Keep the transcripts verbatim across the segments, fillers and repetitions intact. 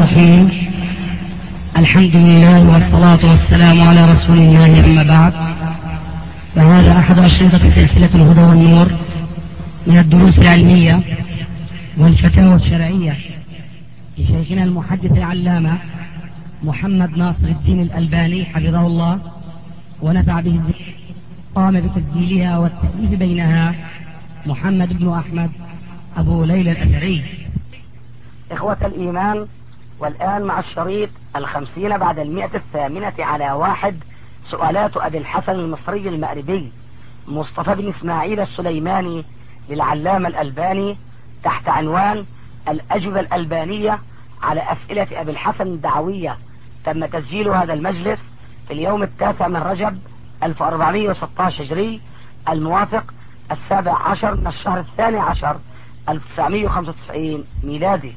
الرحيم. الحمد لله والصلاة والسلام على رسول الله، أما بعد، فهذا أحد أشرطة سلسلة الهدى والنور من الدروس العلمية والفتاوى الشرعية لشيخنا المحدث العلامة محمد ناصر الدين الألباني حفظه الله ونفع به. قام بتسجيلها والتأليف بينها محمد بن أحمد أبو ليلى الأثري. إخوة الإيمان، والآن مع الشريط الخمسين بعد المئة الثامنة على واحد، سؤالات أبي الحسن المصري المأربي مصطفى بن إسماعيل السليماني للعلامة الألباني تحت عنوان الأجوبة الألبانية على أسئلة أبي الحسن الدعوية. تم تسجيل هذا المجلس في اليوم التاسع من رجب ألف وأربعمائة وستة عشر هجري، الموافق السابع عشر من الشهر الثاني عشر ألف وتسعمائة وخمسة وتسعين ميلادي.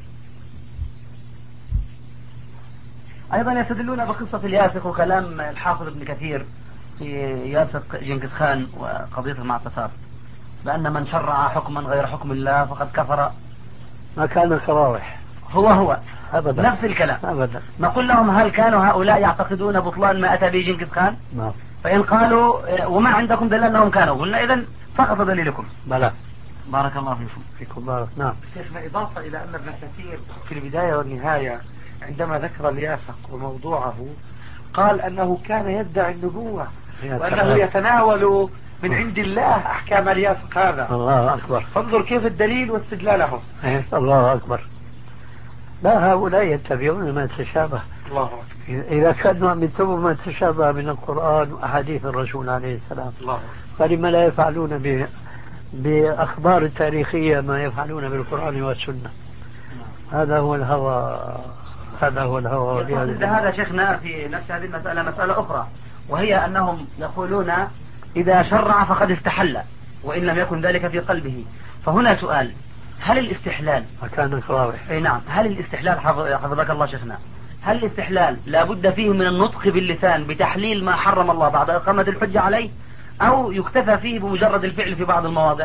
أيضا يستدلون بقصة الياسق وكلام الحافظ ابن كثير في ياسق جنكيز خان وقضية المعتصر، بأن من شرع حكما غير حكم الله فقد كفر. ما كان الكراوح هو هو أبدا، نفس الكلام أبدا. نقول لهم: هل كانوا هؤلاء يعتقدون بطلان ما أتى به جنكيز خان؟ نعم. فإن قالوا وما عندكم دليل أنهم كانوا، قلنا إذن فقط دليلكم. بلى. بارك الله فيكم. فيكم بارك. نعم. شيخنا، إضافة إلى أن ابن كثير في البداية والنهاية عندما ذكر الياسق وموضوعه قال أنه كان يدعي النبوة وأنه يتناول من عند الله أحكام الياسق هذا. الله أكبر. فانظر كيف الدليل واستدلاله. الله أكبر. لا، هؤلاء يتبعون ما تشابه. الله أكبر. إذا كانوا عم يتبعوا ما تشابه من القرآن وأحاديث الرسول عليه السلام، الله أكبر، فلما لا يفعلون ب... بأخبار التاريخية ما يفعلون بالقرآن والسنة؟ هذا هو الهوى، هذا هو الهوى. هذا شيخنا في نفس هذه المسألة مسألة أخرى، وهي أنهم يقولون إذا شرع فقد استحل وإن لم يكن ذلك في قلبه. فهنا سؤال: هل الاستحلال مكان الكراوح؟ أي نعم، هل الاستحلال حفظك الله شيخنا، هل الاستحلال لا بد فيه من النطق باللسان بتحليل ما حرم الله بعد إقامة الحجة عليه، أو يكتفى فيه بمجرد الفعل في بعض المواضع؟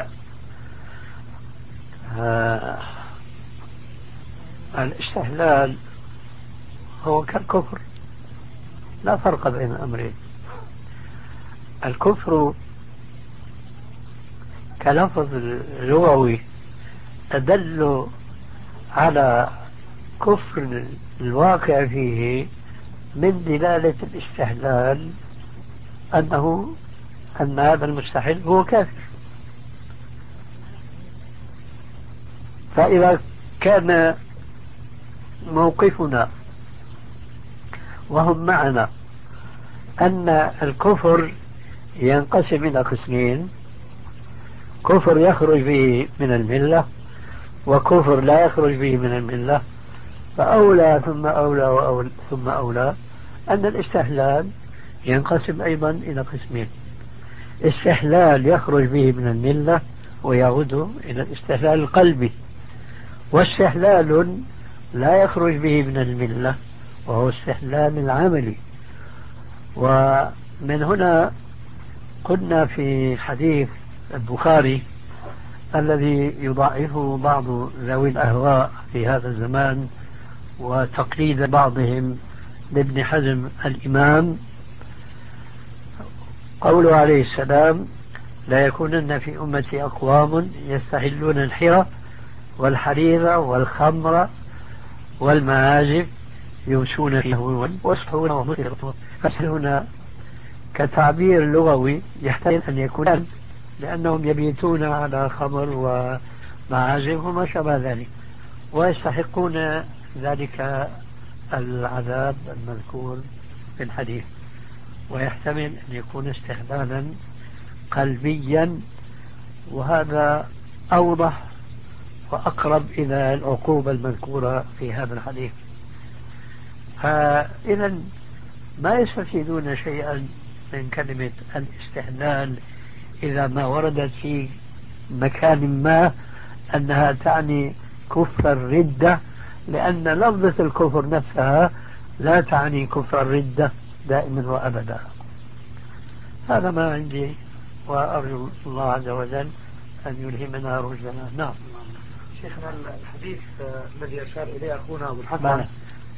آه الاستحلال هو كالكفر، لا فرق بين الأمرين. الكفر كلفظ لغوي تدل على كفر الواقع فيه من دلالة الاستحلال أنه أن هذا المستحل هو كافر. فإذا كان موقفنا وهم معنا أن الكفر ينقسم إلى قسمين: كفر يخرج به من الملة وكفر لا يخرج به من الملة، فأولى ثم أولى وأولى ثم أولى أن الاستحلال ينقسم أيضا إلى قسمين: استحلال يخرج به من الملة ويعود إلى الاستحلال القلبي، واستحلال لا يخرج به من الملة وهو استحلال العملي. ومن هنا قلنا في حديث البخاري الذي يضعفه بعض ذوي الأهواء في هذا الزمان وتقليد بعضهم لابن حزم الإمام، قوله عليه السلام: لا يكونن في أمتي أقوام يستحلون الحرى والحرير والخمر والمعازف يمشون في هو ويصحون ومسرطون. فهنا كتعبير لغوي يحتاج أن يكون، لأنهم يبيتون على خمر ومعازف وما شابه ذلك ويستحقون ذلك العذاب المذكور في الحديث. ويحتمل أن يكون استحلالا قلبيا، وهذا أوضح وأقرب إلى العقوبة المذكورة في هذا الحديث. فإذا ما يستفيدون شيئا من كلمة الاستحلال إذا ما وردت في مكان ما أنها تعني كفر الردة، لأن لفظة الكفر نفسها لا تعني كفر الردة دائما وأبدا. هذا ما عندي، وأرجو الله عز وجل أن يلهمنا رشدنا. نعم. شيخنا، الحديث الذي أشار إليه أخونا أبو الحسن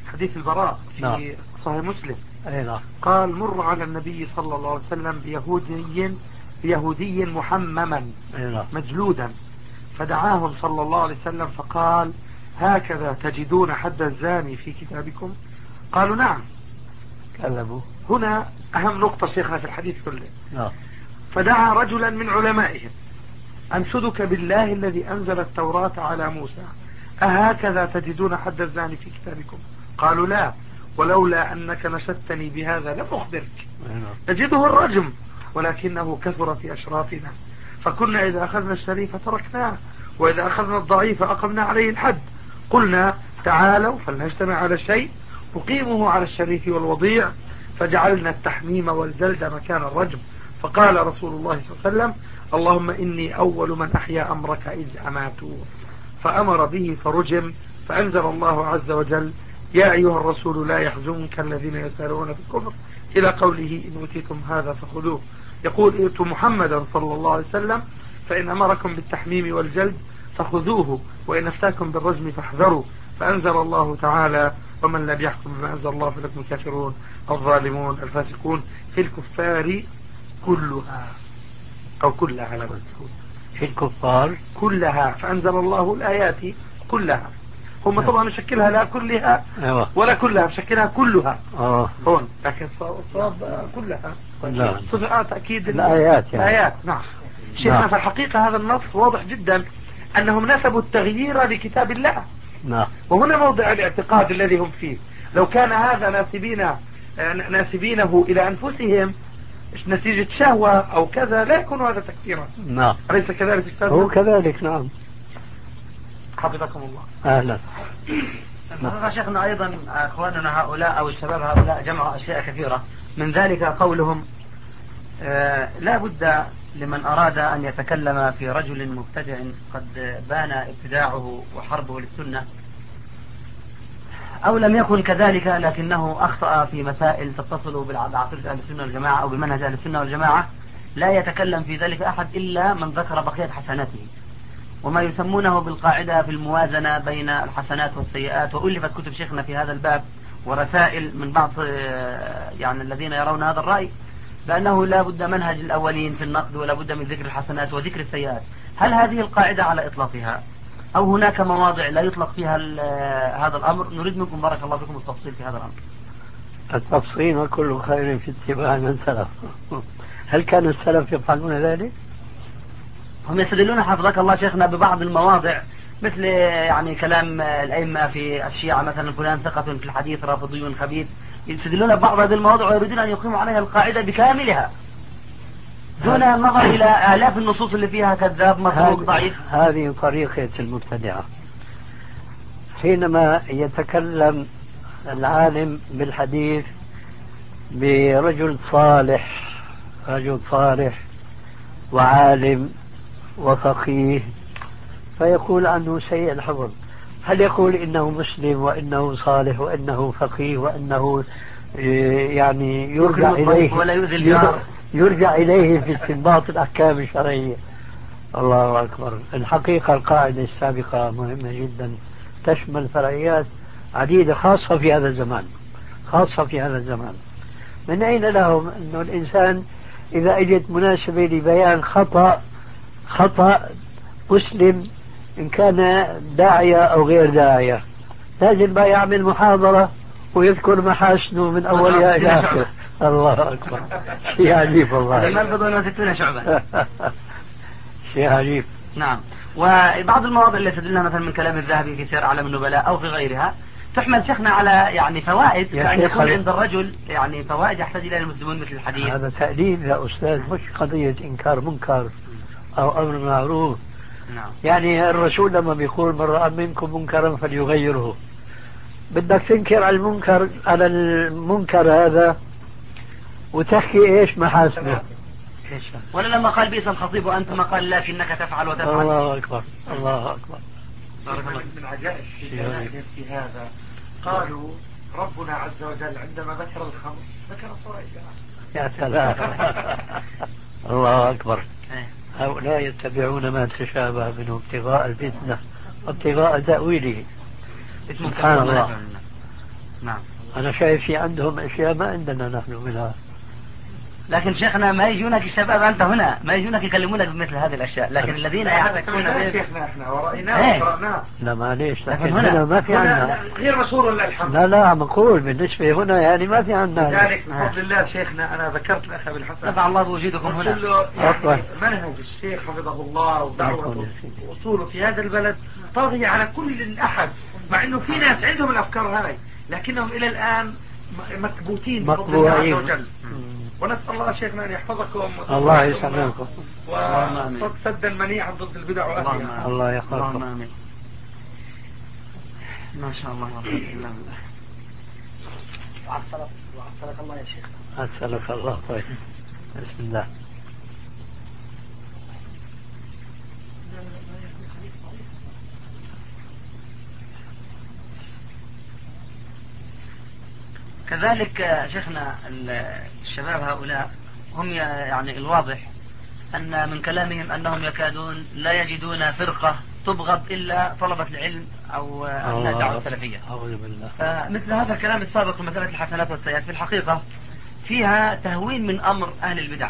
حديث البراء في نعم. صحيح مسلم. أي نعم. قال مر على النبي صلى الله عليه وسلم بيهودي بيهودي محمما مجلودا، فدعاهم صلى الله عليه وسلم فقال هكذا تجدون حد الزاني في كتابكم؟ قالوا نعم. كلموا. هنا أهم نقطة شيخنا في الحديث كله. نعم. فدعا رجلا من علمائهم أنشدك بالله الذي أنزل التوراة على موسى أهكذا تجدون حد الزاني في كتابكم؟ قالوا لا، ولولا أنك نشدتني بهذا لم أخبرك. نجده الرجم ولكنه كثر في أشرافنا، فكنا إذا أخذنا الشريف تركناه، وإذا أخذنا الضعيف أقمنا عليه الحد. قلنا تعالوا فلنجتمع على شيء نقيمه على الشريف والوضيع، فجعلنا التحميم والجلد مكان الرجم. فقال رسول الله صلى الله عليه وسلم اللهم إني أول من أحيا أمرك إذ أماتوا، فأمر به فرجم. فأنزل الله عز وجل يا أيها الرسول لا يحزنك الذين يسارعون في الكفر إلى قوله إن أوتيتم هذا فخذوه. يقول ائتوا محمدا صلى الله عليه وسلم فإن أمركم بالتحميم والجلد فخذوه، وإن أفتاكم بالرجم فاحذروا. فأنزل الله تعالى ومن لم يحكم بما أنزل الله فلكم الكافرون الظالمون الفاسقون. في الكفار كلها أو كلها على في الكفار كلها، فأنزل الله الآيات كلها. هم طبعا مشكلها لا كلها ولا كلها، مشكلها كلها آه. هون، لكن صواب كلها لا. صفات أكيد الآيات يعني. الآيات. نعم شيخنا. نعم. في الحقيقة هذا النص واضح جدا أنهم نسبوا التغيير لكتاب الله. نعم. وهنا موضع الاعتقاد الذي هم فيه. لو كان هذا ناسبين ناسبينه إلى أنفسهم نتيجة شهوة أو كذا لا يكون هذا تكفيرا. نعم. أليس كذلك أستاذ؟ هو كذلك. نعم. حفظكم الله. أهلا. نعم. شيخنا أيضا أخواننا هؤلاء أو الشباب هؤلاء جمعوا أشياء كثيرة، من ذلك قولهم آه لا بد لمن أراد أن يتكلم في رجل مبتدع قد بان ابتداعه وحربه للسنة، أو لم يكن كذلك لكنه أخطأ في مسائل تتصل بعقيدة أهل السنة والجماعة أو بمنهج أهل السنة والجماعة، لا يتكلم في ذلك أحد إلا من ذكر بقية حسناته، وما يسمونه بالقاعدة في الموازنة بين الحسنات والسيئات. وألفت كتب شيخنا في هذا الباب ورسائل من بعض يعني الذين يرون هذا الرأي بأنه لا بد منهج الأولين في النقد ولا بد من ذكر الحسنات وذكر السيئات. هل هذه القاعدة على إطلاقها أو هناك مواضع لا يطلق فيها هذا الأمر؟ نريد منكم بارك الله فيكم التفصيل في هذا الأمر. التفصيل وكل خير في اتباع من سلف. هل كان السلف يفعلون ذلك؟ هم يستدلون حفظك الله شيخنا ببعض المواضع مثل يعني كلام الأئمة في الشيعة مثلا فلان ثقة في الحديث رافضي خبيث، يستدلون ببعض هذه المواضع ويريدون أن يقيموا عليها القاعدة بكاملها دون النظر إلى آلاف النصوص اللي فيها كذاب متروك ضعيف. هذه طريقة المبتدعة. حينما يتكلم العالم بالحديث برجل صالح، رجل صالح وعالم وفقيه، فيقول عنه سيء الحفظ، هل يقول إنه مسلم وإنه صالح وإنه فقيه وإنه يعني يرجع إليه ولا يرجع, يرجع إليه في استنباط الأحكام الشرعية؟ الله أكبر. الحقيقة القاعدة السابقة مهمة جدا، تشمل فرعيات عديدة خاصة في هذا الزمان، خاصة في هذا الزمان. من أين لهم أنه الإنسان إذا أجت مناسبة لبيان خطأ خطأ مسلم إن كان داعية أو غير داعية لازم بقى يعمل محاضرة ويذكر محاسنه من أولها إلى آخره؟ الله أكبر. شيء عجيب والله. هذا مربض ستون شعبا. شيء عجيب. نعم. وبعض المواضع اللي تدلنا مثلا من كلام الذهبي في سير أعلام النبلاء أو في غيرها تحمل شيخنا على يعني فوائد، كأن يكون عند الرجل يعني فوائد يحتاج إلى المسلمون مثل الحديث. هذا تأليف يا أستاذ، مش قضية إنكار منكر أو أمر معروف. نعم. يعني الرسول لما بيقول من رأى منكم منكرا فليغيره، بدك تنكر على المنكر على المنكر هذا وتحكي إيش محاسنه. ولا لما قال بئس الخطيب وأنت ما قال لكنك تفعل وتفعل. الله أكبر. الله أكبر. من عجائب في هذا قالوا ربنا عز وجل عندما ذكر الخمر ذكر فوائدها. يا سلام. الله أكبر. هؤلاء يتبعون ما تشابه منه ابتغاء الفتنة وابتغاء تأويله. سبحان الله. نعم. أنا شايف في عندهم أشياء ما عندنا نحن منها. لكن شيخنا ما يجونك الشباب أنت هنا ما يجونك يكلمونك بمثل هذه الأشياء، لكن الذين يعرفون شيخنا احنا ورأيناه وقرأناه. لا معليش، لكن, لكن هنا, هنا ما في عندنا غير مشهور ولا الحمد. لا لا مقول بالنسبة هنا يعني ما في عندنا. لذلك بفضل الله شيخنا أنا ذكرت الأخ بالحسن نفع الله بوجودكم هنا. قلت له يعني منهج الشيخ حفظه الله ودعوته وأصوله في هذا البلد طاغية على كل أحد، مع إنه في ناس عندهم الأفكار هاي لكنهم إلى الآن مكبوتين بفضل الله عز وجل. ونسأل الله شيخنا أن يحفظكم الله يسلمكم وسدا منيعا ضد البدع وأهلها. الله يحفظكم. ما شاء الله. وعسلك وعسلك الله يا شيخ. عسلك الله. طيب بسم الله. كذلك شيخنا الشباب هؤلاء هم يعني الواضح أن من كلامهم أنهم يكادون لا يجدون فرقة تبغض إلا طلبة العلم أو أبناء الدعوة السلفية. فمثل هذا الكلام السابق في مسألة الحسنات والسيئات في الحقيقة فيها تهوين من أمر أهل البدع،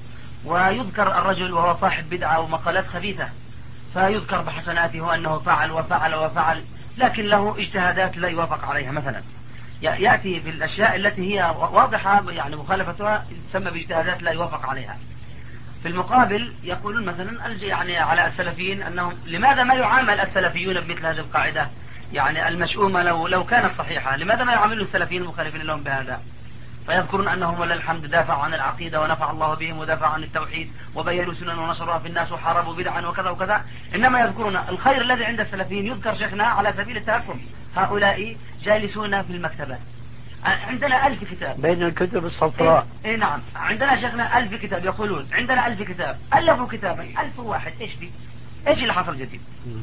ويذكر الرجل وهو صاحب بدعة ومقالات خبيثة فيذكر بحسناته أنه فعل وفعل وفعل، لكن له اجتهادات لا يوافق عليها. مثلا يأتي في الأشياء التي هي واضحة يعني مخالفتها تسمى باجتهادات لا يوافق عليها. في المقابل يقولون مثلا يعني على السلفيين أنهم لماذا ما يعامل السلفيون بمثل هذه القاعدة يعني المشؤومة لو لو كانت صحيحة، لماذا ما يعاملون السلفيين المخالفين لهم بهذا؟ فيذكرون أنهم ولله الحمد دافعوا عن العقيدة ونفع الله بهم ودافعوا عن التوحيد وبينوا سنن ونشروها في الناس وحاربوا بدعا وكذا وكذا، إنما يذكرون الخير الذي عند السلفيين يذكر شيخنا على سبيل التهكم. هؤلاء جالسون في المكتبات عندنا ألف كتاب بين الكتب الصفراء. إيه, إيه نعم عندنا شيخنا ألف كتاب، يقولون عندنا ألف كتاب ألفوا كتابا ألف واحد إيش في إيش اللي حصل جديد؟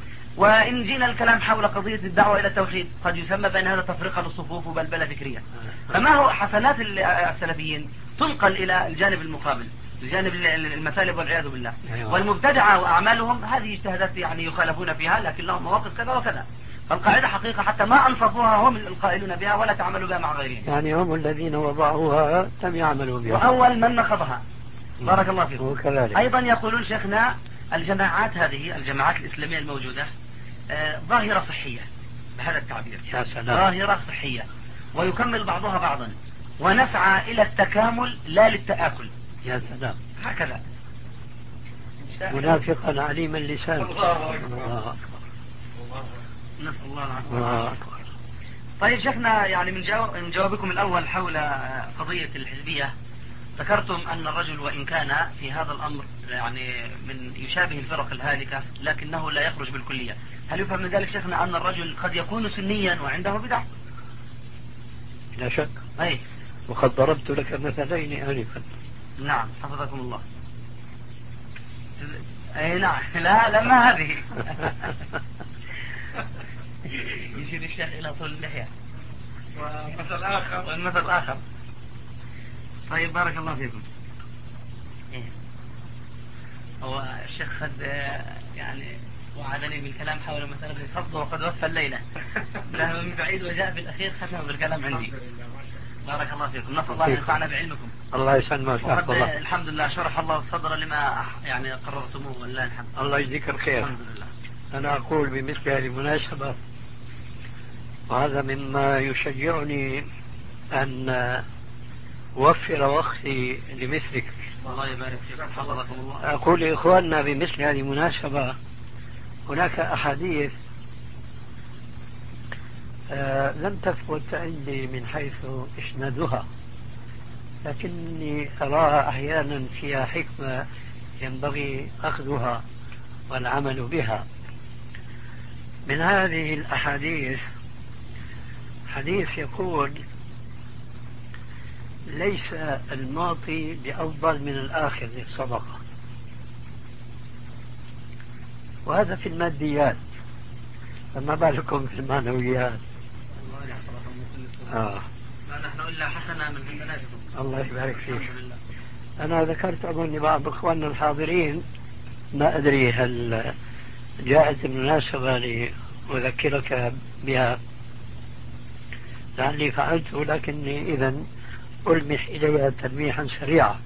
وإن جينا الكلام حول قضية الدعوة إلى التوحيد قد يسمى بين هذا تفرقة للصفوف وبلبلة فكرية. فما هو حسنات السلفيين تنقل إلى الجانب المقابل الجانب المثالب والعياذ بالله. والمبتدعة وأعمالهم هذه اجتهادات يعني يخالفون فيها لكن لهم مواقف كذا وكذا. فالقاعدة حقيقة حتى ما أنصفوها هم القائلون بها ولا تعملوا بها مع غيرهم، يعني هم الذين وضعوها لم يعملوا بها وأول من نقضها. بارك الله فيكم. وكذلك أيضا يقولون شيخنا الجماعات هذه الجماعات الإسلامية الموجودة آه ظاهرة صحية بهذا التعبير، ظاهرة صحية ويكمل بعضها بعضا ونسعى إلى التكامل لا للتآكل. يا سلام. هكذا منافقا عليم اللسان. الله أكبر. نسأل الله العافية. طيب شيخنا يعني من, جواب من جوابكم الأول حول قضية الحزبية ذكرتم أن الرجل وإن كان في هذا الأمر يعني من يشابه الفرق الهالكة لكنه لا يخرج بالكلية. هل يفهم من ذلك شيخنا أن الرجل قد يكون سنيا وعنده بدع؟ لا شك. أي. وقد ضربت لك مثلين آنفا. نعم حفظكم الله. أي نعم. لا لما هذه يشير الشيخ إلى طول اللحية ومثل آخر والمثل آخر. طيب بارك الله فيكم. إيه. هو الشيخ خد يعني وعدني بالكلام حول مسألة الخفض وقد وفى الليلة له من بعيد وجاء بالأخير ختم بالكلام عندي. بارك الله فيكم. نسأل الله أن ينفعنا بعلمكم. الله يسلمك. الحمد لله شرح الله الصدر لما يعني قررتموه والله الحمد. الله يجزيك الخير. الحمد لله. أنا أقول بمثل هذه المناسبة وهذا مما يشجعني أن أوفر وقتي لمثلك. الله يبارك فيك. حفظكم الله. أقول لإخواننا بمثل هذه المناسبة هناك أحاديث آه لم تثبت عندي من حيث إسنادها لكني أراها أحيانا فيها حكمة ينبغي أخذها والعمل بها. من هذه الأحاديث حديث يقول ليس المعطي بأفضل من الآخذ للصدقة، وهذا في الماديات فما بالكم في المعنويات. آه. لا نحن إلا حسنا من حسناتكم. الله يبارك فيك. أنا ذكرت أظن بعض إخواننا الحاضرين ما أدري هل جاءت المناسبة لأذكرك بها لعلي فعلته، لكني إذا ألمح إليها تلميحا سريعا.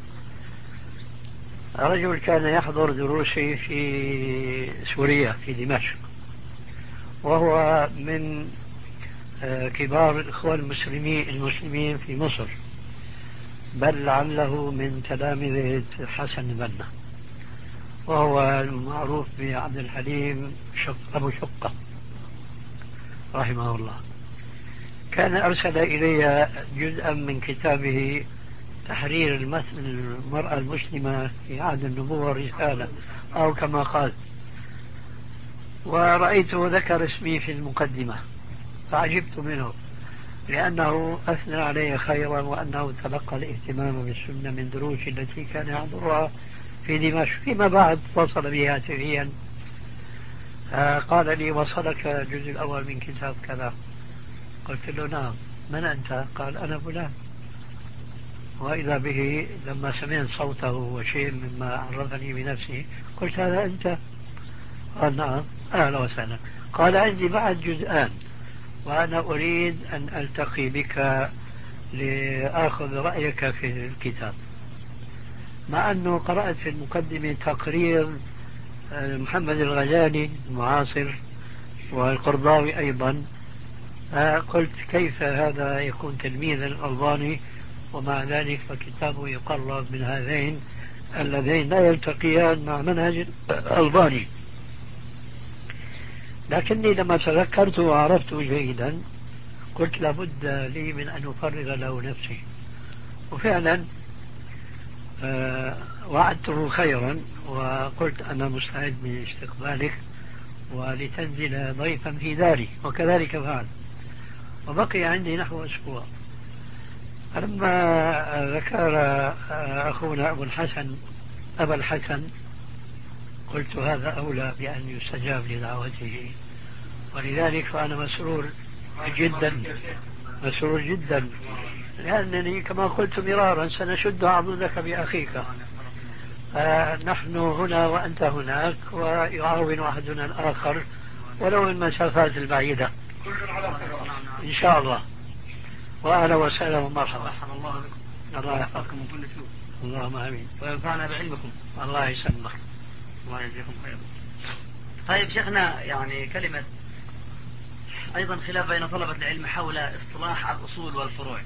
رجل كان يحضر دروسي في سوريا في دمشق، وهو من كبار الإخوان المسلمين المسلمين في مصر، بل لعله من تلامذة حسن البنا، وهو المعروف بعبد الحليم شق أبو شقة رحمه الله. كان أرسل إلي جزءا من كتابه تحرير المرأة المسلمة في عهد النبوة رسالة، أو كما قال، ورأيته ذكر اسمي في المقدمة فعجبت منه، لأنه أثنى علي خيرا، وأنه تلقى الاهتمام بالسنة من دروسي التي كان يحضرها في دمشق. فيما بعد اتصل بي هاتفيا قال لي: وصلك الجزء الأول من كتاب كذا؟ قلت له: نعم. من أنت؟ قال: أنا فلان. وإذا به لما سمعت صوته وشيء مما عرفني بنفسه قلت: هذا أنت؟ قال: نعم. أهلا وسهلا. قال: عندي بعد جزءان، وأنا أريد أن ألتقي بك لآخذ رأيك في الكتاب. مع أنه قرأت في المقدمة تقرير محمد الغزالي المعاصر والقرضاوي أيضا، قلت: كيف هذا يكون تلميذا الألباني ومع ذلك فكتابه يقرب من هذين اللذين لا يلتقيان مع منهج الألباني. لكني لما تذكرته وعرفته جيدا قلت: لابد لي من أن أفرغ له نفسي. وفعلا آه وعدته خيرا وقلت: أنا مستعد لاستقبالك ولتنزل ضيفا في داري، وكذلك فعل. وبقي عندي نحو أسبوع. لما ذكر أخونا أبو الحسن أبا الحسن قلت: هذا أولى بأن يستجاب لدعوته، ولذلك فأنا مسرور جدا مسرور جدا لأنني كما قلت مرارا سنشد عضدك بأخيك. نحن هنا وأنت هناك، ويعاون أحدنا الآخر ولو من مسافات البعيدة إن شاء الله. وأهلا وسهلا ومرحبا. الله يحفظكم من كل سوء. اللهم آمين. وينفعنا بعلمكم. الله يسلمك. الله يجزيكم خيرا. طيب شيخنا، يعني كلمة أيضا خلاف بين طلبة العلم حول اصطلاح الأصول والفروع،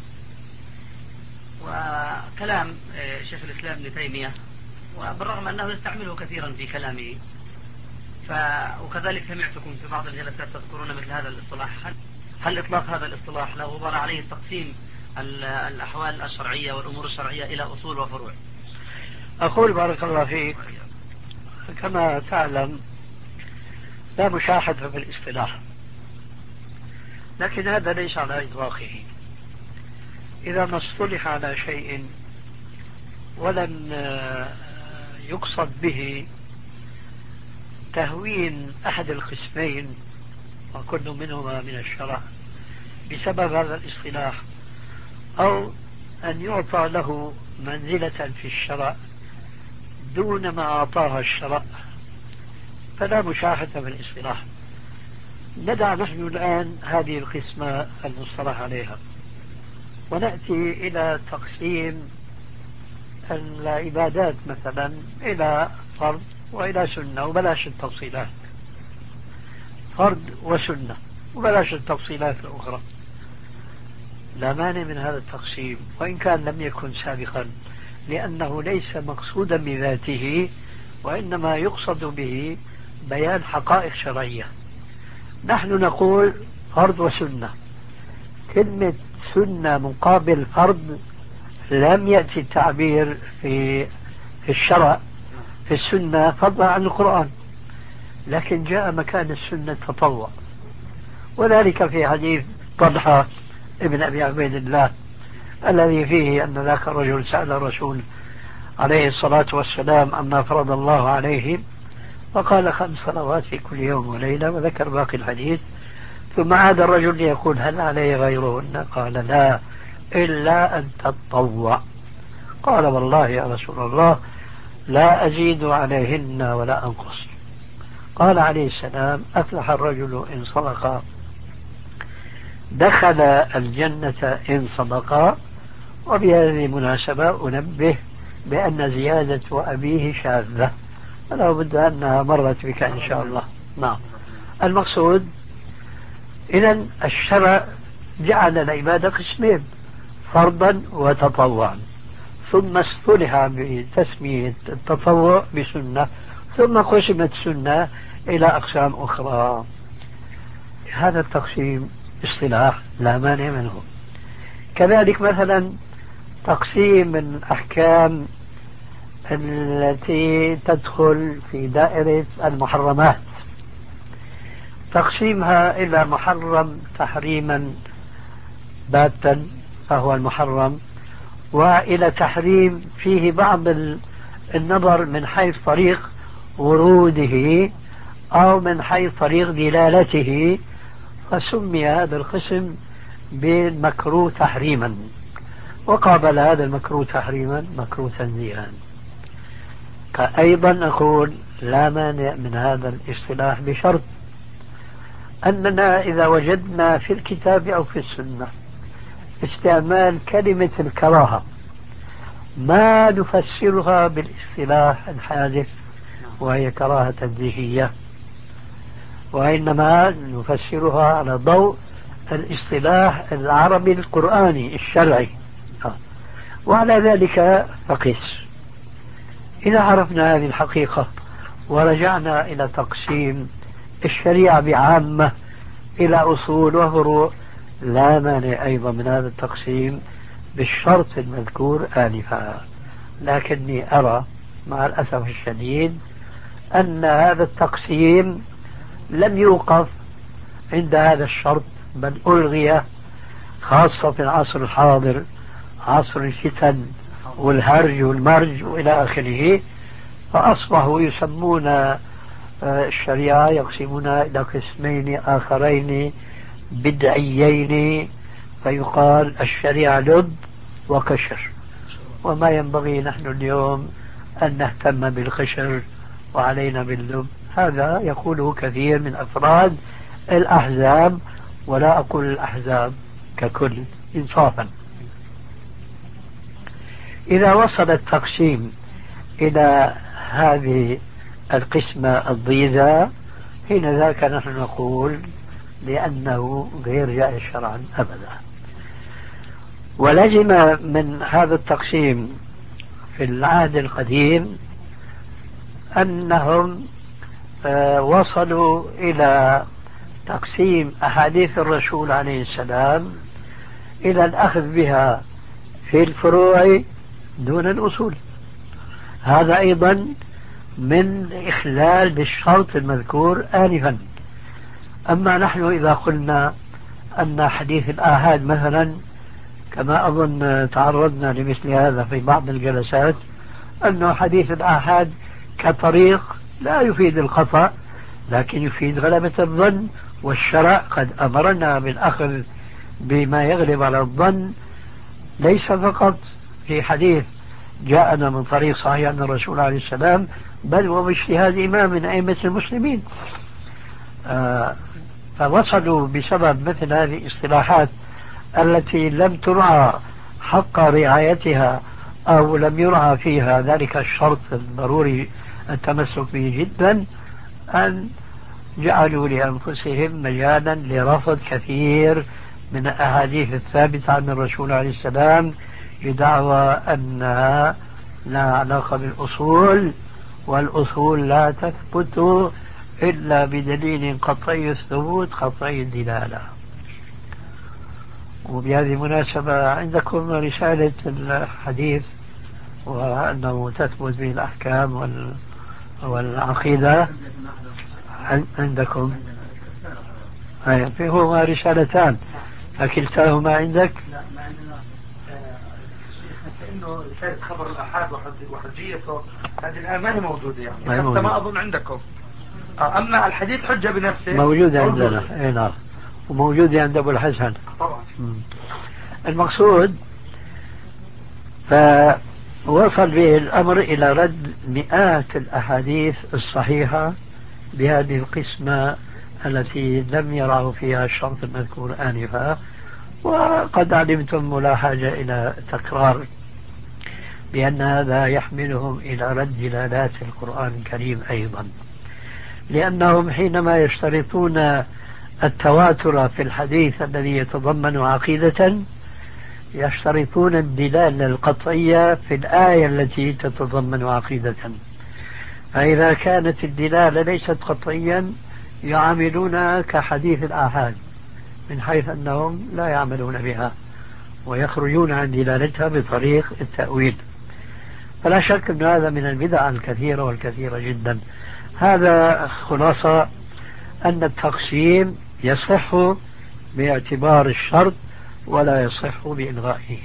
وكلام شيخ الإسلام ابن تيمية، وبالرغم أنه يستعمله كثيرا في كلامه، ف... وكذلك سمعتكم في بعض الجلسات تذكرون مثل هذا الاصطلاح. هل, هل إطلاق هذا الاصطلاح لا غبار عليه تقسيم الأحوال الشرعية والأمور الشرعية إلى أصول وفروع؟ أقول بارك الله فيك، كما تعلم لا مشاحة في الاصطلاح، لكن هذا ليس على إطلاقه. إذا ما اصطلح على شيء ولم يقصد به تهوين أحد القسمين وكل منهما من الشرع بسبب هذا الاصطلاح، أو أن يعطى له منزلة في الشرع دون ما أعطاها الشرع، فلا مشاحة في الاصطلاح. ندع نحن الآن هذه القسمة المصطلح عليها، ونأتي إلى تقسيم العبادات مثلا إلى فرض وإلى سنة، وبلاش التفصيلات، فرض وسنة وبلاش التفصيلات الأخرى. لا مانع من هذا التقسيم وإن كان لم يكن سابقا، لأنه ليس مقصودا بذاته، وإنما يقصد به بيان حقائق شرعية. نحن نقول فرض وسنة. كلمة سنة مقابل فرض لم يأتي التعبير في في الشرع في السنة فضلا عن القرآن، لكن جاء مكان السنة تطوع، وذلك في حديث طلحة ابن أبي عبيد الله الذي فيه أن ذاك الرجل سأل الرسول عليه الصلاة والسلام عما فرض الله عليه، فقال: خمس صلوات في كل يوم وليلة، وذكر باقي الحديث. ثم عاد الرجل ليقول: هل علي غيرهن؟ قال: لا، إلا أن تتطوع. قال: والله يا رسول الله لا أزيد عليهن ولا أنقص. قال عليه السلام: أفلح الرجل إن صدق دخل الجنة إن صدقا. وبهذه المناسبة أنبه بأن زيادة وأبيه شاذة، ولا بد أنها مرت بك إن شاء الله. نعم. المقصود إذن الشرع جعل العبادة قسمين: فرضا وتطوعا، ثم اصطلح بتسمية التطوع بسنة، ثم قسمت السنة إلى أقسام أخرى. هذا التقسيم اصطلاح لا مانع منه. كذلك مثلا تقسيم الأحكام التي تدخل في دائرة المحرمات، تقسيمها إلى محرم تحريما باتا فهو المحرم، وإلى تحريم فيه بعض النظر من حيث طريق وروده أو من حيث طريق دلالته، فسمي هذا القسم بالمكروه تحريما، وقابل هذا المكروه تحريما مكروه تنزيها. أيضا أقول لا مانع من هذا الاصطلاح بشرط أننا إذا وجدنا في الكتاب أو في السنة استعمال كلمة الكراهة ما نفسرها بالاصطلاح الحادث وهي كراهة تنزيهية، وإنما نفسرها على ضوء الاصطلاح العربي القرآني الشرعي. وعلى ذلك فقس. إذا عرفنا هذه الحقيقة ورجعنا إلى تقسيم الشريعة بعامة إلى أصول وفروع، لا مانع أيضا من هذا التقسيم بالشرط المذكور آنفا. لكني أرى مع الأسف الشديد أن هذا التقسيم لم يوقف عند هذا الشرط، بل ألغي، خاصة في العصر الحاضر، عصر الفتن والهرج والمرج وإلى آخره. فأصبحوا يسمون الشريعة يقسمونها إلى قسمين آخرين بدعيين، فيقال الشريعة لب وقشر، وما ينبغي نحن اليوم أن نهتم بالقشر وعلينا باللب. هذا يقوله كثير من أفراد الأحزاب، ولا أقول الأحزاب ككل إنصافا. إذا وصل التقسيم إلى هذه القسمة الضيزة، حين ذاك نحن نقول لأنه غير جائز شرعا أبدا. ولزم من هذا التقسيم في العهد القديم أنهم وصلوا إلى تقسيم أحاديث الرسول عليه السلام إلى الأخذ بها في الفروع دون الأصول. هذا أيضا من إخلال بالشرط المذكور آنفا. أما نحن إذا قلنا أن حديث الآحاد مثلا، كما أظن تعرضنا لمثل هذا في بعض الجلسات، أنه حديث الآحاد كطريق لا يفيد الخطأ لكن يفيد غلبة الظن، والشرع قد أمرنا بالأخذ بما يغلب على الظن، ليس فقط في حديث جاءنا من طريق صحيح عن الرسول عليه السلام، بل وباجتهاد إمام من أئمة المسلمين. آه فوصلوا بسبب مثل هذه الاصطلاحات التي لم ترعى حق رعايتها أو لم يرعى فيها ذلك الشرط الضروري التمسك به جدا، أن جعلوا لأنفسهم مجالا لرفض كثير من الأحاديث الثابتة عن الرسول عليه السلام بدعوى أنها لا علاقة بالأصول، والأصول لا تثبت إلا بدليل قطعي الثبوت قطعي الدلالة. وبهذه المناسبة عندكم رسالة الحديث وأنه تثبت به الأحكام والعقيدة عندكم، فيهما رسالتان، فكلتاهما عندك؟ لا ما عندنا. إنه رسالة خبر الآحاد وحجيته هذه الآن ما هي موجودة، يعني حتى موجود. ما أظن عندكم. أما الحديث حجة بنفسه موجود عندنا. اي نعم، وموجود عند أبو الحسن طبعا. المقصود فوصل به الأمر إلى رد مئات الأحاديث الصحيحة بهذه القسمة التي لم يروا فيها الشرط المذكور آنفا، وقد علمتم ولا حاجة إلى تكرار بأن هذا يحملهم إلى رد دلالات القرآن الكريم أيضا، لأنهم حينما يشترطون التواتر في الحديث الذي يتضمن عقيدة يشترطون الدلالة القطعية في الآية التي تتضمن عقيدة، فإذا كانت الدلالة ليست قطعيا يعاملونها كحديث الآحاد من حيث أنهم لا يعملون بها ويخرجون عن دلالتها بطريق التأويل. فلا شك أن هذا من البدع الكثيرة والكثيرة جدا. هذا خلاصة أن التقسيم يصح باعتبار الشرط ولا يصح بإلغائه.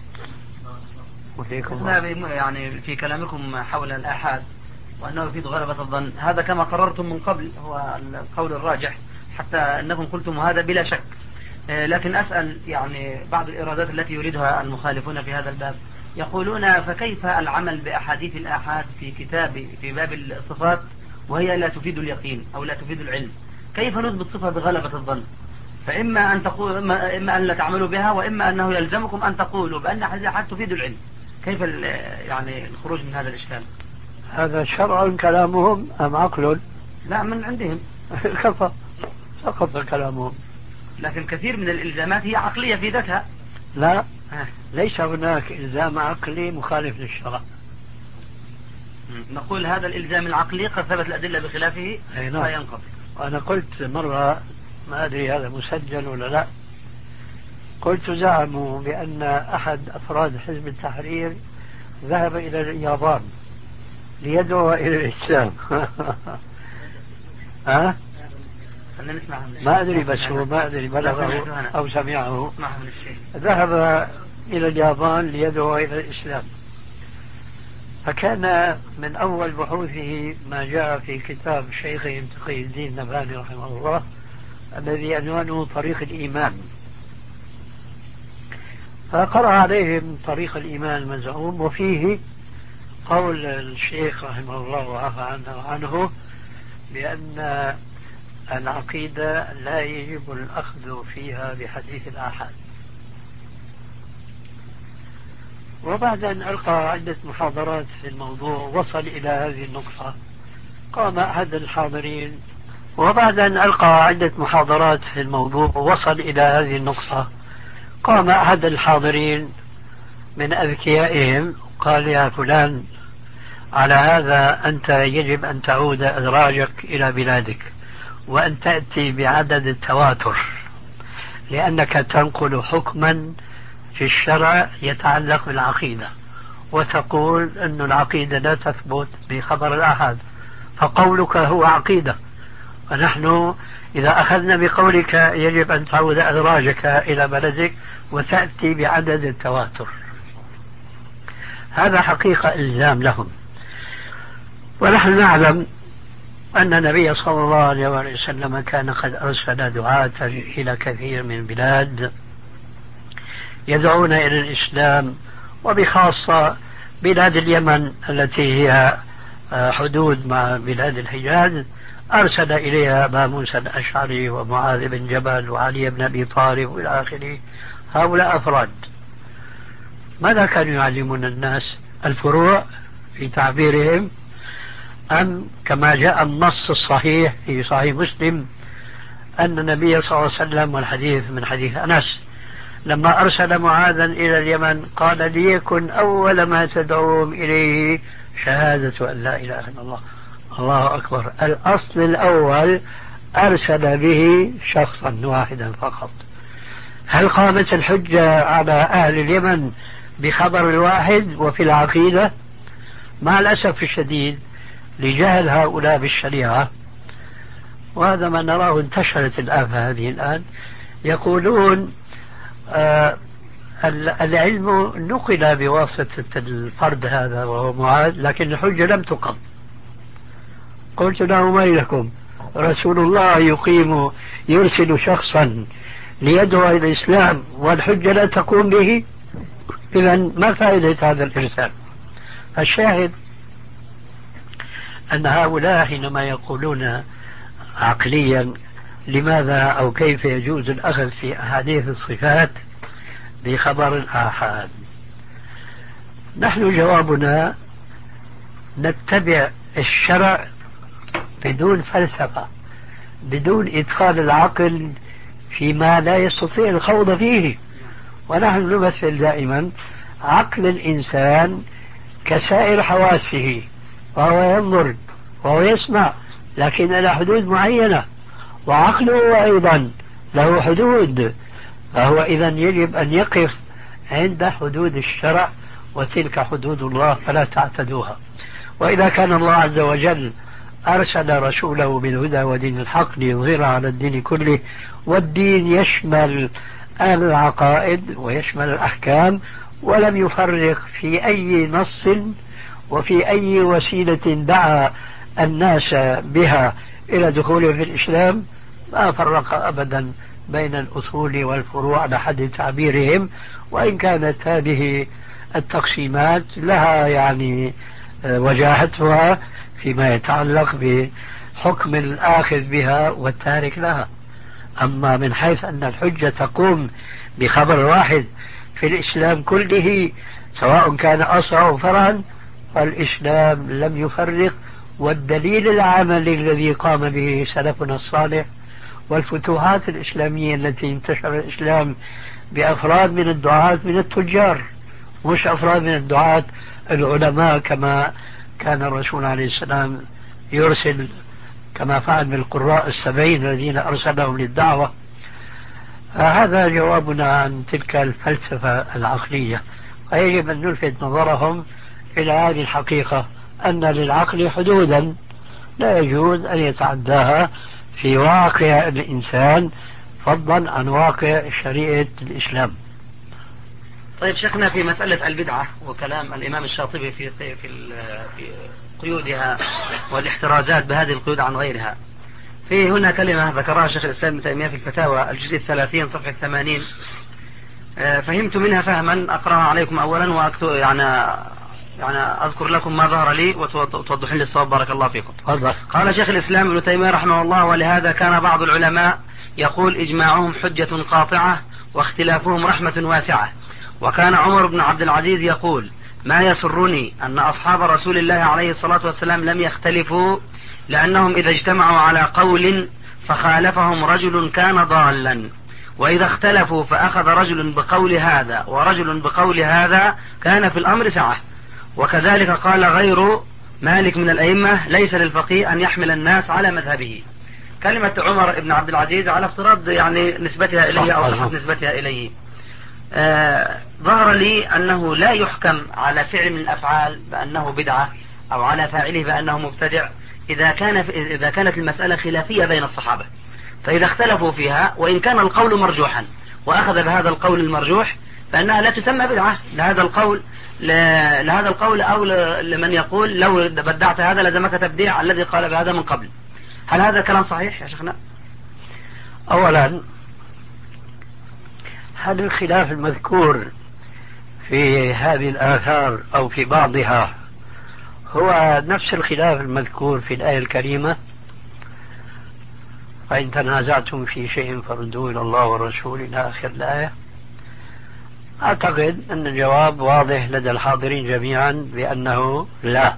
يعني في كلامكم حول الآحاد وأنه يفيد غلبة الظن، هذا كما قررتم من قبل هو القول الراجح، حتى أنكم قلتم هذا بلا شك. لكن أسأل يعني بعض الإرادات التي يريدها المخالفون في هذا الباب، يقولون فكيف العمل بأحاديث الآحاد في كتاب في باب الصفات وهي لا تفيد اليقين أو لا تفيد العلم؟ كيف نثبت صفة بغلبة الظن؟ فإما أن تقول إما أن لا تعملوا بها، وإما أنه يلزمكم أن تقولوا بأن أحاديث الآحاد تفيد العلم. كيف يعني الخروج من هذا الإشكال؟ هذا شرع كلامهم أم عقل؟ لا، من عندهم. كفى سقط كلامهم. لكن كثير من الإلزامات هي عقلية في ذاتها. لا، ليس هناك إلزام عقلي مخالف للشرع. نقول هذا الإلزام العقلي قد ثبت الأدلة بخلافه فينقضي. أنا قلت مرة، ما أدري هذا مسجل ولا لا، قلت زعموا بأن أحد أفراد حزب التحرير ذهب إلى اليابان ليدعو إلى الإسلام. ها؟ ما أدري، بس هو ما أدري بلغه أو سمعه. ذهب إلى اليابان ليدعو إلى الإسلام، فكان من أول بحوثه ما جاء في كتاب شيخهم تقي الدين نبهاني رحمه الله الذي عنوانه طريق الإيمان، فقرأ عليهم طريق الإيمان المزعوم، وفيه قول الشيخ رحمه الله وعفى عنه عنه بأن العقيدة لا يجب الأخذ فيها بحديث الآحاد. وبعد أن ألقى عدة محاضرات في الموضوع وصل إلى هذه النقطة، قام أحد الحاضرين وبعد أن ألقى عدة محاضرات في الموضوع وصل إلى هذه النقطة قام أحد الحاضرين من أذكيائهم قال: يا فلان، على هذا أنت يجب أن تعود أدراجك إلى بلادك وأن تأتي بعدد التواتر، لأنك تنقل حكما في الشرع يتعلق بالعقيدة، وتقول أن العقيدة لا تثبت بخبر الآحاد، فقولك هو عقيدة، ونحن إذا أخذنا بقولك يجب أن تعود أدراجك إلى بلدك وتأتي بعدد التواتر. هذا حقيقة إلزام لهم، ونحن نعلم أن النبي صلى الله عليه وسلم كان قد أرسل دعاة إلى كثير من البلاد يدعون إلى الإسلام، وبخاصة بلاد اليمن التي هي حدود مع بلاد الحجاز، أرسل إليها أبا موسى الأشعري ومعاذ بن جبل وعلي بن أبي طالب وإلى آخره. هؤلاء أفراد ماذا كانوا يعلمون الناس؟ الفروع في تعبيرهم، أم كما جاء النص الصحيح في صحيح مسلم أن النبي صلى الله عليه وسلم، والحديث من حديث أنس، لما أرسل معاذا إلى اليمن قال: ليكن أول ما تدعوهم إليه شهادة أن لا إله إلا الله. الله أكبر. الأصل الأول أرسل به شخصا واحدا فقط. هل قامت الحجة على أهل اليمن بخبر الواحد وفي العقيدة؟ مع الأسف الشديد لجهل هؤلاء بالشريعة، وهذا ما نراه انتشرت الآفة هذه الآن. يقولون آه العلم نقل بواسطة الفرد هذا وهو معاذ، لكن الحجة لم تقم. قلت له: ما لكم؟ رسول الله يقيم يرسل شخصا ليدعو إلى الإسلام والحجة لا تقوم به، إذن ما فائدة هذا الإرسال؟ الشاهد أن هؤلاء حينما يقولون عقليا لماذا أو كيف يجوز الأخذ في أحاديث الصفات بخبر الآحاد؟ نحن جوابنا نتبع الشرع بدون فلسفة، بدون إدخال العقل فيما لا يستطيع الخوض فيه. ونحن نمثل دائما عقل الإنسان كسائر حواسه، وهو ينظر وهو يسمع لكن إلى حدود معينة، وعقله أيضا له حدود، فهو إذا يجب أن يقف عند حدود الشرع، وتلك حدود الله فلا تعتدوها. وإذا كان الله عز وجل أرسل رسوله بالهدى ودين الحق ليظهره على الدين كله، والدين يشمل العقائد ويشمل الأحكام، ولم يفرق في أي نص وفي أي وسيلة دعا الناس بها إلى دخوله في الإسلام، ما فرق أبدا بين الأصول والفروع على حد تعبيرهم، وإن كانت هذه التقسيمات لها يعني وجاهتها فيما يتعلق بحكم الآخذ بها والتارك لها. أما من حيث أن الحجة تقوم بخبر واحد في الإسلام كله سواء كان أصلا أو فرعا، فالإسلام لم يفرق، والدليل العملي الذي قام به سلفنا الصالح والفتوحات الإسلامية التي انتشر الإسلام بأفراد من الدعاة من التجار، مش أفراد من الدعاة العلماء كما كان الرسول عليه السلام يرسل، كما فعل بالقراء السبعين الذين أرسلهم للدعوة. هذا جوابنا عن تلك الفلسفة العقلية. ويجب أن نلفت نظرهم إلى هذه الحقيقة، أن للعقل حدودا لا يجوز أن يتعداها في واقع الإنسان، فضلا عن واقع شريعة الإسلام. طيب شيخنا، في مسألة البدعة وكلام الإمام الشاطبي في في في قيودها والاحترازات بهذه القيود عن غيرها، في هنا كلمة ذكرها شيخ الإسلام ابن تيمية في الفتاوى الجزء الثلاثين صفحة ثمانين، فهمت منها فهما أقرأها عليكم أولا وأكتب يعني يعني أذكر لكم ما ظهر لي وتوضحين لي الصواب بارك الله فيكم. فضل. قال شيخ الإسلام ابن تيمية رحمه الله: ولهذا كان بعض العلماء يقول إجماعهم حجة قاطعة واختلافهم رحمة واسعة. وكان عمر بن عبد العزيز يقول: ما يسرني أن أصحاب رسول الله عليه الصلاة والسلام لم يختلفوا، لأنهم إذا اجتمعوا على قول فخالفهم رجل كان ضالا، وإذا اختلفوا فأخذ رجل بقول هذا ورجل بقول هذا كان في الأمر سعة. وكذلك قال غير مالك من الأئمة: ليس للفقيه أن يحمل الناس على مذهبه. كلمة عمر بن عبد العزيز على افتراض يعني نسبتها إليه أو صحة نسبتها إليه، آه ظهر لي أنه لا يحكم على فعل من الأفعال بأنه بدعة أو على فاعله بأنه مبتدع إذا كان إذا كانت المسألة خلافية بين الصحابة. فإذا اختلفوا فيها وإن كان القول مرجوحا وأخذ بهذا القول المرجوح فإنها لا تسمى بدعة لهذا القول لهذا القول أو لمن يقول لو بدعت هذا لزمك تبديع الذي قال بهذا من قبل. هل هذا كلام صحيح يا شيخنا؟ أولا، هذا الخلاف المذكور في هذه الآثار أو في بعضها هو نفس الخلاف المذكور في الآية الكريمة: فإن تنازعتم في شيء فردوه إلى الله والرسول إلى آخر الآية. أعتقد أن الجواب واضح لدى الحاضرين جميعا بأنه لا.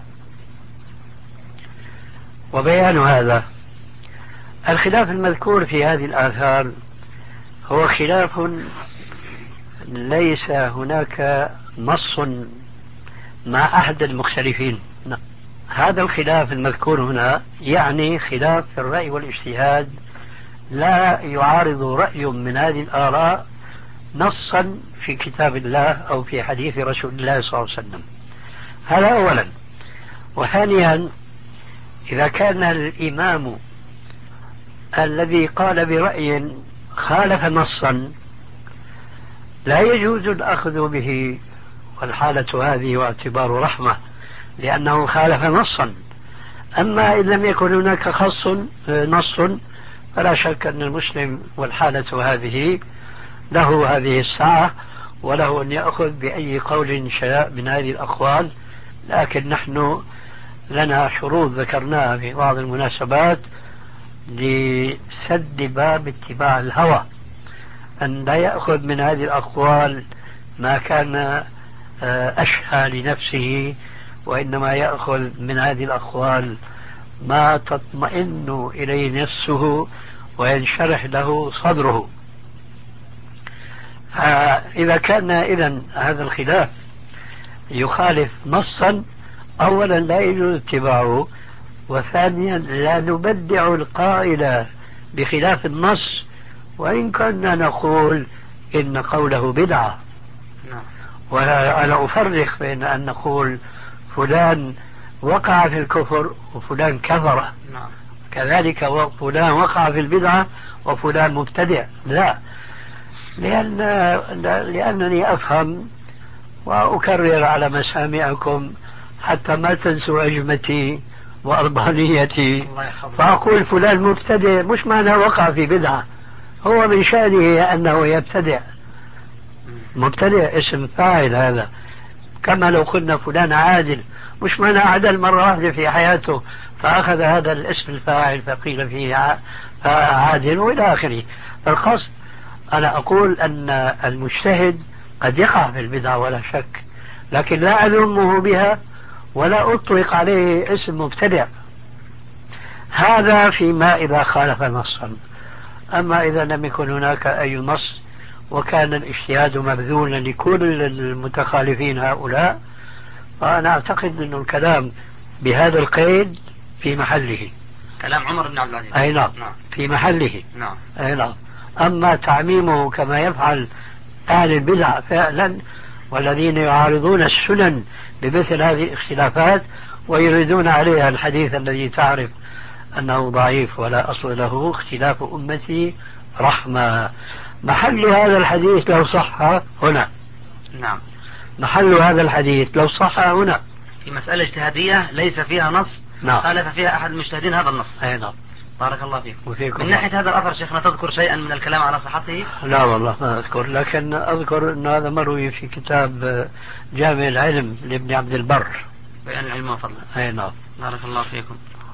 وبيان هذا الخلاف المذكور في هذه الآثار هو خلاف ليس هناك نص مع أحد المختلفين. هذا الخلاف المذكور هنا يعني خلاف في الرأي والاجتهاد، لا يعارض رأي من هذه الآراء نصا في كتاب الله أو في حديث رسول الله صلى الله عليه وسلم. هذا أولا. وثانيا، إذا كان الإمام الذي قال برأي خالف نصا لا يجوز الأخذ به، والحالة هذه واعتبار رحمة لأنه خالف نصا. أما إن لم يكن هناك خص نص فلا شك أن المسلم والحالة هذه له هذه الساعة وله أن يأخذ بأي قول شاء من هذه الأقوال. لكن نحن لنا شروط ذكرناها في بعض المناسبات لسد باب اتباع الهوى، أن لا يأخذ من هذه الأقوال ما كان أشهى لنفسه، وإنما يأخذ من هذه الأقوال ما تطمئن إليه نفسه وينشرح له صدره. إذا كان إذن هذا الخلاف يخالف نصا، أولا لا يجوز اتباعه، وثانيا لا نبدع القائل بخلاف النص وإن كنا نقول إن قوله بدعة. وأنا أفرق بين أن نقول فلان وقع في الكفر وفلان كفر، كذلك فلان وقع في البدعة وفلان مبتدع، لا، لأن لأنني أفهم وأكرر على مسامعكم حتى ما تنسوا عجمتي وأربانيتي، فأقول فلان مبتدع مش معنى وقع في بدعة، هو من شأنه أنه يبتدع. مبتدع اسم فاعل هذا، كما لو قلنا فلان عادل مش معنى عدل مرة واحدة في حياته فأخذ هذا الاسم الفاعل فقيل فيه عادل وإلى آخره. فالقصد أنا أقول أن المجتهد قد يقع في البدعة ولا شك، لكن لا أذمه بها ولا أطلق عليه اسم مبتدع، هذا فيما إذا خالف نصا. أما إذا لم يكن هناك أي نص وكان الاجتهاد مبذولا لكل المتخالفين هؤلاء، فأنا أعتقد أن الكلام بهذا القيد في محله. كلام عمر بن عبد العزيز أي نعم في محله. نعم. أي نعم. أما تعميمه كما يفعل أهل البدع فعلا والذين يعارضون السنن بمثل هذه الاختلافات ويريدون عليها الحديث الذي تعرف أنه ضعيف ولا أصل له، اختلاف أمتي رحمة، محل هذا الحديث لو صح هنا. نعم. محل هذا الحديث لو صح هنا في مسألة اجتهادية ليس فيها نص. نعم. خالف فيها أحد المجتهدين هذا النص. أي نعم. بارك الله فيكم. وفيكم. من ناحية هذا الأثر شيخنا تذكر شيئا من الكلام على صحته؟ لا والله ما أذكر، لكن أذكر أن هذا مروي في كتاب جامع العلم لابن عبد البر، بيان العلم وفضله. أي نعم. بارك الله فيكم.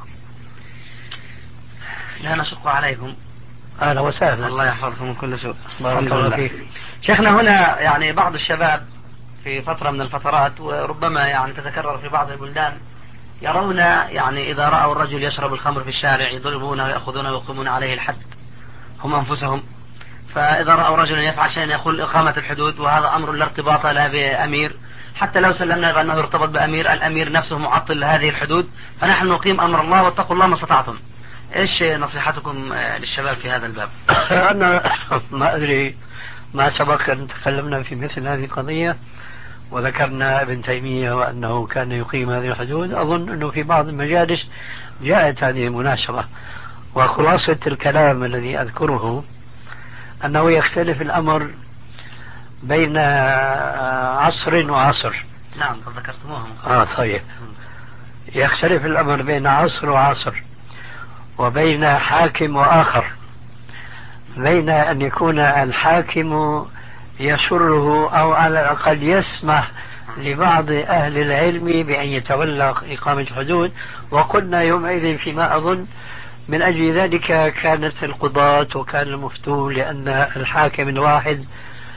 لا نشق عليكم. أهلا وسهلا. الله يحفظكم من كل سوء. بارك الله فيك. شيخنا هنا يعني بعض الشباب في فترة من الفترات وربما يعني تتكرر في بعض البلدان يرون يعني إذا رأوا الرجل يشرب الخمر في الشارع يضربونه ويأخذونه ويقيمون عليه الحد هم أنفسهم، فإذا رأوا رجلا يفعل شيئا يقول إقامة الحدود، وهذا أمر لا ارتباط لا بأمير، حتى لو سلمنا بأنه ارتبط بأمير، الأمير نفسه معطل لهذه الحدود، فنحن نقيم أمر الله واتقوا الله ما استطعتم. إيش نصيحتكم للشباب في هذا الباب؟ أنا ما أدري ما سبق أن تكلمنا في مثل هذه القضية وذكرنا ابن تيمية وأنه كان يقيم هذه الحدود، أظن أنه في بعض المجالس جاءت هذه المناسبة، وخلاصة الكلام الذي أذكره أنه يختلف الأمر بين عصر وعصر. نعم ذكرتموها. آه طيب. يختلف الأمر بين عصر وعصر، وبين حاكم وآخر، بين أن يكون الحاكم يسره أو على الأقل يسمح لبعض أهل العلم بأن يتولى إقامة الحدود، وقلنا يومئذ فيما أظن من أجل ذلك كانت القضاة وكان المفتون، لأن الحاكم الواحد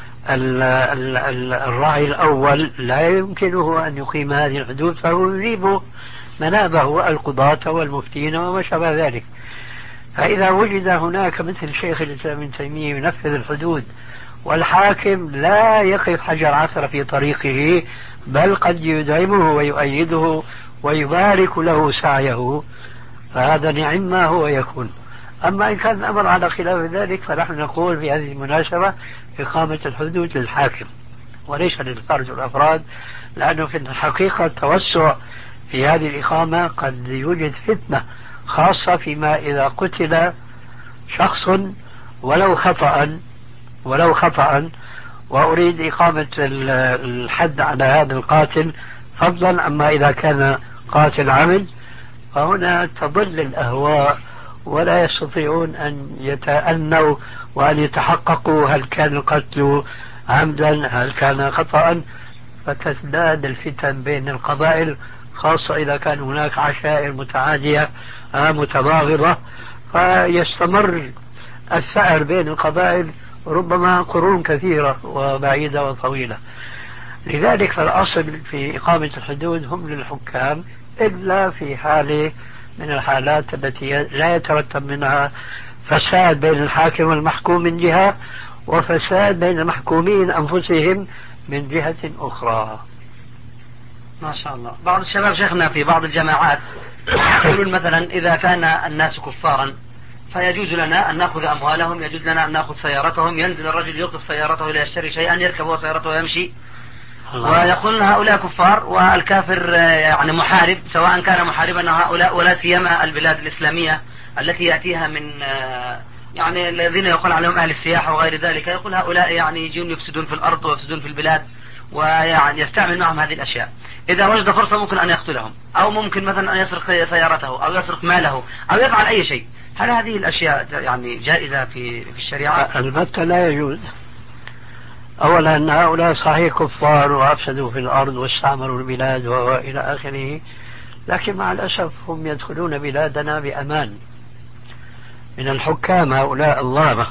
الراعي الأول لا يمكنه أن يقيم هذه الحدود، فهو يجيب منابه القضاة والمفتين وما شابه ذلك. فإذا وجد هناك مثل شيخ الإسلام ابن تيمية ينفذ الحدود والحاكم لا يقف حجر عثرة في طريقه، بل قد يدعمه ويؤيده ويبارك له سعيه، فهذا نعم ما هو يكون. أما إن كان الأمر على خلاف ذلك فنحن نقول في هذه المناسبة إقامة الحدود للحاكم وليس للفرد والأفراد، لأنه في الحقيقة التوسع في هذه الإقامة قد يوجد فتنة، خاصة فيما إذا قتل شخص ولو خطأ ولو خطأ وأريد إقامة الحد على هذا القاتل فضلا، أما إذا كان قاتل عمد فهنا تضل الأهواء ولا يستطيعون أن يتأنوا وأن يتحققوا هل كان القتل عمدا هل كان خطأ، فتزداد الفتن بين القبائل، خاصة إذا كان هناك عشائر متعادية متباغضة، فيستمر السعر بين القبائل ربما قرون كثيرة وبعيدة وطويلة. لذلك فالأصل في إقامة الحدود هم للحكام، إلا في حالة من الحالات التي لا يترتب منها فساد بين الحاكم والمحكوم من جهة، وفساد بين المحكومين أنفسهم من جهة أخرى. ما شاء الله. بعض الشباب شيخنا في بعض الجماعات يقولون مثلا إذا كان الناس كفارا فيجوز لنا أن نأخذ أموالهم، يجوز لنا أن نأخذ سيارتهم، ينزل الرجل يوقف سيارته ليشتري شيئا يركب سيارته ويمشي، ويقولون هؤلاء كفار والكافر يعني محارب، سواء كان محاربا هؤلاء ولا سيما البلاد الإسلامية التي يأتيها من يعني الذين يقول عليهم أهل السياحة وغير ذلك، يقول هؤلاء يعني يجون يفسدون في الأرض ويفسدون في البلاد، ويعني يستعمل معهم هذه الأشياء. إذا وجد فرصة ممكن أن يقتلهم، أو ممكن مثلا أن يسرق سيارته أو يسرق ماله أو يفعل أي شيء. هل هذه الأشياء يعني جائزة في في الشريعة؟ البتة لا يجوز. أولا أن هؤلاء صحيح كفار وأفسدوا في الأرض واستعمروا البلاد وإلى آخره، لكن مع الأسف هم يدخلون بلادنا بأمان من الحكام هؤلاء الظالمة،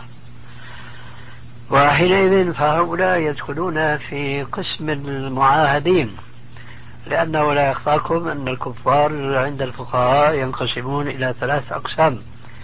وحينئذ فهؤلاء يدخلون في قسم المعاهدين، لأنه لا يخفاكم أن الكفار عند الفقهاء ينقسمون إلى ثلاث أقسام: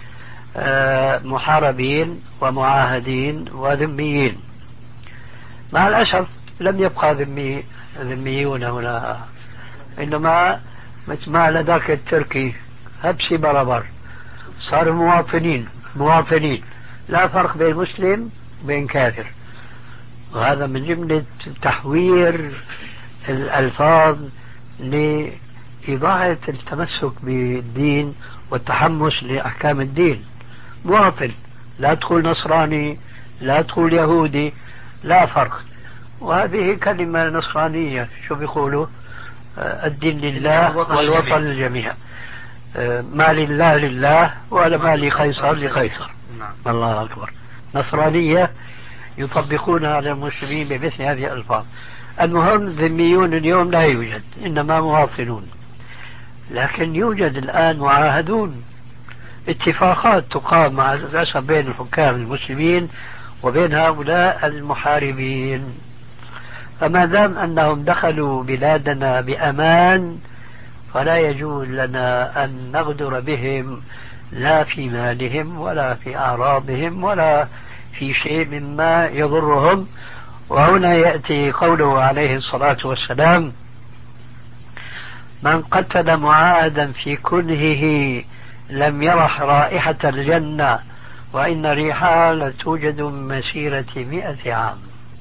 محاربين ومعاهدين وذميين. مع الأسف لم يبقى ذمي ذميون هنا، إنما مثل ما لداك التركي هبسي بربر، صاروا مواطنين مواطنين لا فرق بين مسلم وبين كافر. وهذا من جملة تحوير الألفاظ لإضاعة التمسك بالدين والتحمس لأحكام الدين. مواطن، لا تقول نصراني لا تقول يهودي، لا فرق. وهذه كلمة نصرانية، شو بيقولوا؟ الدين لله والوطن للجميع. ما لله لله ولا ما لقيصر لقيصر. الله أكبر. نصرانية يطبقونها على المسلمين بمثل هذه الألفاظ. المهم ذميون اليوم لا يوجد، إنما مواطنون. لكن يوجد الآن معاهدون، اتفاقات تقام مع الأسف بين الحكام المسلمين وبين هؤلاء المحاربين. فما دام أنهم دخلوا بلادنا بأمان فلا يجوز لنا أن نغدر بهم، لا في مالهم ولا في أعراضهم ولا في شيء مما يضرهم. وهنا يأتي قوله عليه الصلاة والسلام: من قتل معاهدا في كنهه لم يرح رائحة الجنة وإن ريحها لتوجد من مسيرة مئة عام.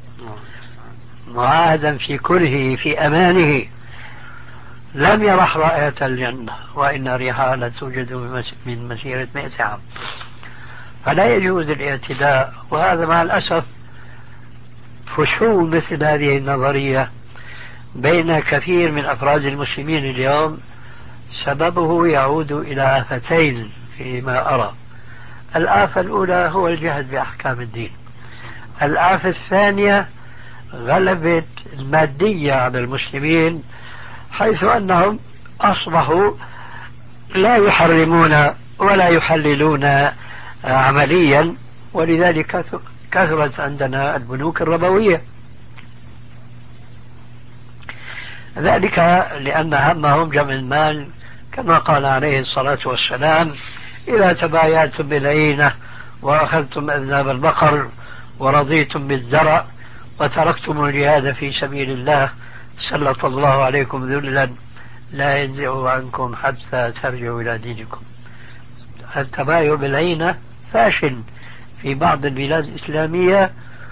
معاهدا في كنهه في أمانه لم يرح رائحة الجنة وإن ريحها لتوجد من مسيرة مئة عام. فلا يجوز الاعتداء. وهذا مع الأسف فشو مثل هذه النظرية بين كثير من أفراد المسلمين اليوم، سببه يعود إلى آفتين فيما أرى. الآفة الأولى هو الجهل بأحكام الدين. الآفة الثانية غلبة المادية على المسلمين، حيث أنهم أصبحوا لا يحرمون ولا يحللون عمليا، ولذلك كثرت عندنا البنوك الربوية. ذلك لأن همهم جمع المال، كما قال عليه الصلاة والسلام: إذا تبايعتم بالعينة وأخذتم أذناب البقر ورضيتم بالزرع وتركتم الجهاد في سبيل الله سلط الله عليكم ذلا لا ينزع عنكم حتى ترجعوا إلى دينكم. التبايع بالعينة فاشل في بعض البلاد الإسلامية،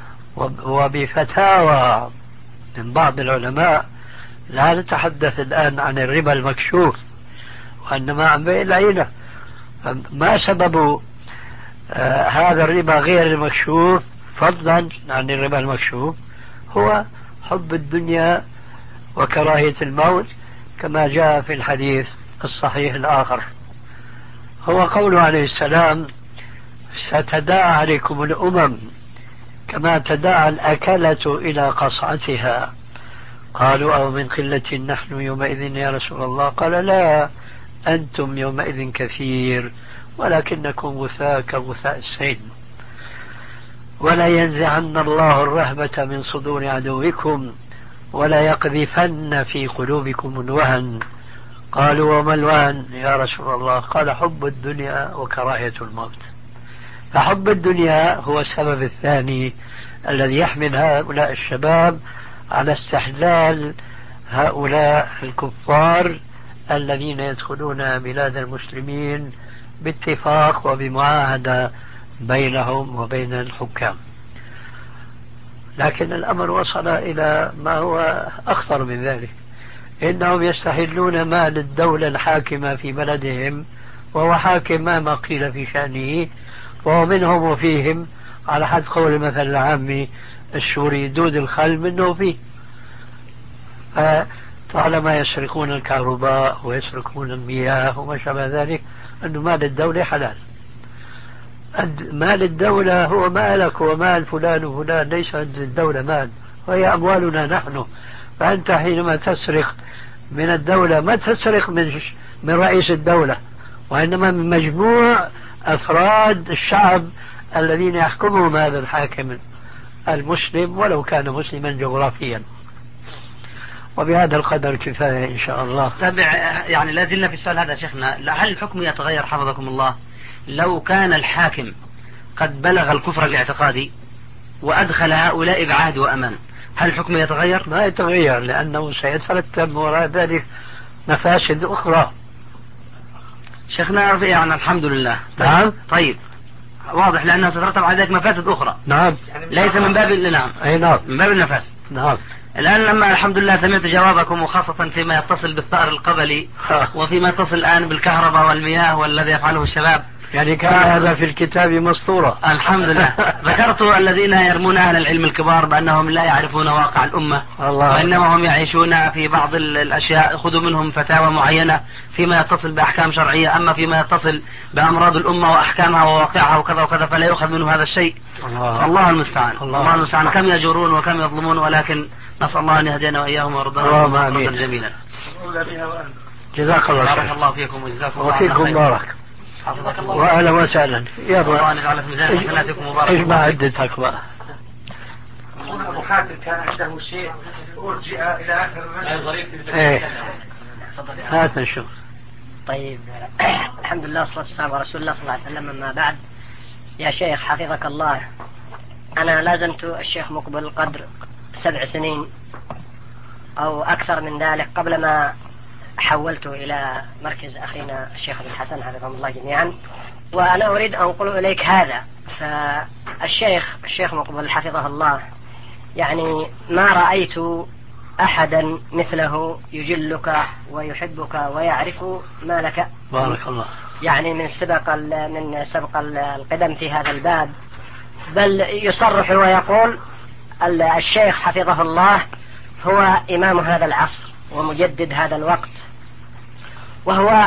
وبفتاوى من بعض العلماء. لا نتحدث الآن عن الربا المكشوف، وإنما عن بيع العينة. ما سبب آه هذا الربا غير المكشوف فضلا عن الربا المكشوف؟ هو حب الدنيا وكراهية الموت، كما جاء في الحديث الصحيح الآخر. هو قوله عليه السلام: ستداعى عليكم الأمم كما تداعى الأكلة إلى قصعتها. قالوا: أو من قلة نحن يومئذ يا رسول الله؟ قال: لا، أنتم يومئذ كثير ولكنكم غثاء كغثاء السيل. ولا ينزعن الله الرهبة من صدور عدوكم ولا يقذفن في قلوبكم الوهن. قالوا وما الوهن يا رسول الله؟ قال حب الدنيا وكراهية الموت. فحب الدنيا هو السبب الثاني الذي يحمل هؤلاء الشباب على استحلال هؤلاء الكفار الذين يدخلون بلاد المسلمين باتفاق وبمعاهدة بينهم وبين الحكام. لكن الأمر وصل إلى ما هو أخطر من ذلك، إنهم يستحلون مال الدولة الحاكمة في بلدهم، وهو حاكم ما قيل في شأنه، وهو منهم وفيهم، على حد قول المثل العامي السوري دود الخل منه فيه. فطالما يسرقون الكهرباء ويسرقون المياه وما شابه ذلك، أن مال الدولة حلال. مال الدولة هو مالك ومال فلان وفلان، ليس عند الدولة مال، وهي أموالنا نحن. فأنت حينما تسرق من الدولة ما تسرق من من رئيس الدولة، وإنما من مجموع أفراد الشعب الذين يحكمهم هذا الحاكم المسلم ولو كان مسلما جغرافيا. وبهذا القدر كفاية إن شاء الله. يعني لا زلنا في السؤال هذا شيخنا، هل الحكم يتغير حفظكم الله لو كان الحاكم قد بلغ الكفر الاعتقادي وأدخل هؤلاء بعهد وأمان؟ هل الحكم يتغير؟ ما يتغير، لأنه سيترتب وراء ذلك مفاسد أخرى. شيخنا يعني الحمد لله. نعم. طيب واضح لأنه سترتب على ذلك مفاسد أخرى. نعم. ليس من باب نعم. أي نعم. من باب المفاسد. نعم. الآن لما الحمد لله سمعت جوابكم، وخاصة فيما يتصل بالثأر القبلي وفيما يتصل الآن بالكهرباء والمياه والذي يفعله الشباب، يعني كان هذا في الكتاب مسطورة. الحمد لله. ذكرت الذين يرمون أهل العلم الكبار بأنهم لا يعرفون واقع الأمة، الله، وإنما هم يعيشون في بعض الأشياء، خذوا منهم فتاوى معينة فيما يتصل بأحكام شرعية، أما فيما يتصل بأمراض الأمة وأحكامها وواقعها وكذا وكذا فلا يؤخذ منهم هذا الشيء. الله, الله المستعان. الله, الله المستعان. كم يجورون وكم يظلمون، ولكن نسأل الله أن يهدينا وإياهم ويرضنا مرضا جميلا. جزاك الله خير. بارك الله فيكم وجزاكم الله خير. وفيكم بارك. وأهلا وسهلا. يا رب اجمع عدتك بقى. أبو حاتم كان عنده شيء أرجع إلى آخر المجلس. إيه هات نشوف. طيب الحمد لله والصلاة والسلام على رسول الله صلى الله عليه وسلم. أما بعد، يا شيخ حفظك الله، أنا لازمت الشيخ مقبل قدر سبع سنين أو أكثر من ذلك قبل ما حولت إلى مركز أخينا الشيخ ابن حسن حفظهم الله جميعا، وأنا أريد أن أنقل إليك هذا. فالشيخ الشيخ مقبل حفظه الله يعني ما رأيت أحدا مثله يجلك ويحبك ويعرف ما لك. بارك الله. يعني من سبق من سبق القدم في هذا الباب، بل يصرح ويقول الشيخ حفظه الله هو إمام هذا العصر ومجدد هذا الوقت، وهو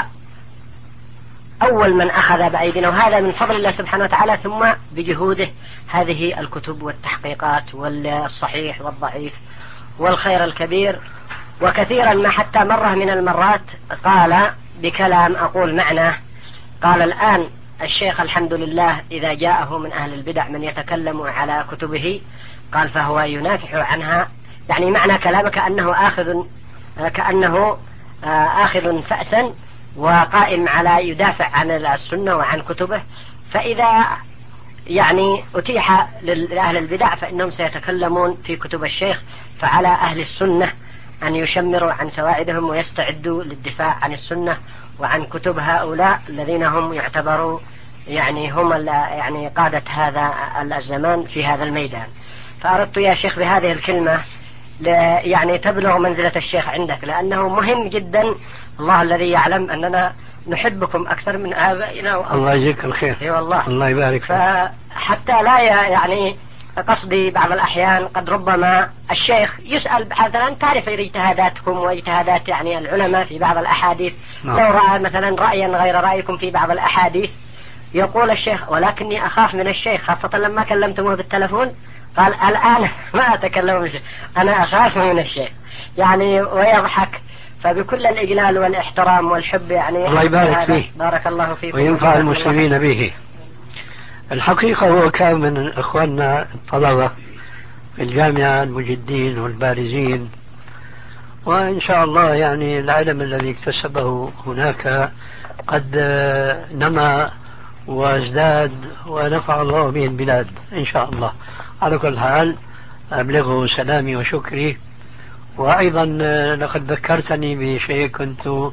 أول من أخذ بأيدينا، وهذا من فضل الله سبحانه وتعالى، ثم بجهوده هذه الكتب والتحقيقات والصحيح والضعيف والخير الكبير. وكثيرا ما حتى مرة من المرات قال بكلام أقول معناه، قال الآن الشيخ الحمد لله إذا جاءه من أهل البدع من يتكلم على كتبه قال فهو ينافح عنها، يعني معنى كلامك أنه آخذ كأنه آخذ فأسا وقائم على يدافع عن السنة وعن كتبه. فإذا يعني أتيح لأهل البدع فإنهم سيتكلمون في كتب الشيخ، فعلى أهل السنة أن يشمروا عن سواعدهم ويستعدوا للدفاع عن السنة وعن كتب هؤلاء الذين هم يعتبروا يعني هم يعني قادة هذا الزمان في هذا الميدان. فأردت يا شيخ بهذه الكلمة يعني تبلغ منزلة الشيخ عندك، لأنه مهم جدا. الله الذي يعلم أننا نحبكم أكثر من آبائنا. الله يجزيك الخير. اي والله. الله يبارك فيك. فحتى لا يعني قصدي بعض الأحيان قد ربما الشيخ يسأل مثلا تعرف اجتهاداتكم واجتهادات يعني العلماء في بعض الأحاديث. نعم. لو رأى مثلا رأيا غير رأيكم في بعض الأحاديث يقول الشيخ ولكني أخاف من الشيخ، خاصة لما كلمتموه بالتلفون قال الآن ما أتكلم من الشيخ، أنا أخاف من الشيخ يعني، ويضحك. فبكل الإجلال والإحترام والحب يعني الله يبارك فيه. بارك الله فيكم وينفع المسلمين به. الحقيقة هو كان من إخواننا الطلبة في الجامعة المجدين والبارزين، وإن شاء الله يعني العلم الذي اكتسبه هناك قد نمى وازداد ونفع الله به البلاد إن شاء الله. على كل حال أبلغه سلامي وشكري. وأيضا لقد ذكرتني بشيء كنت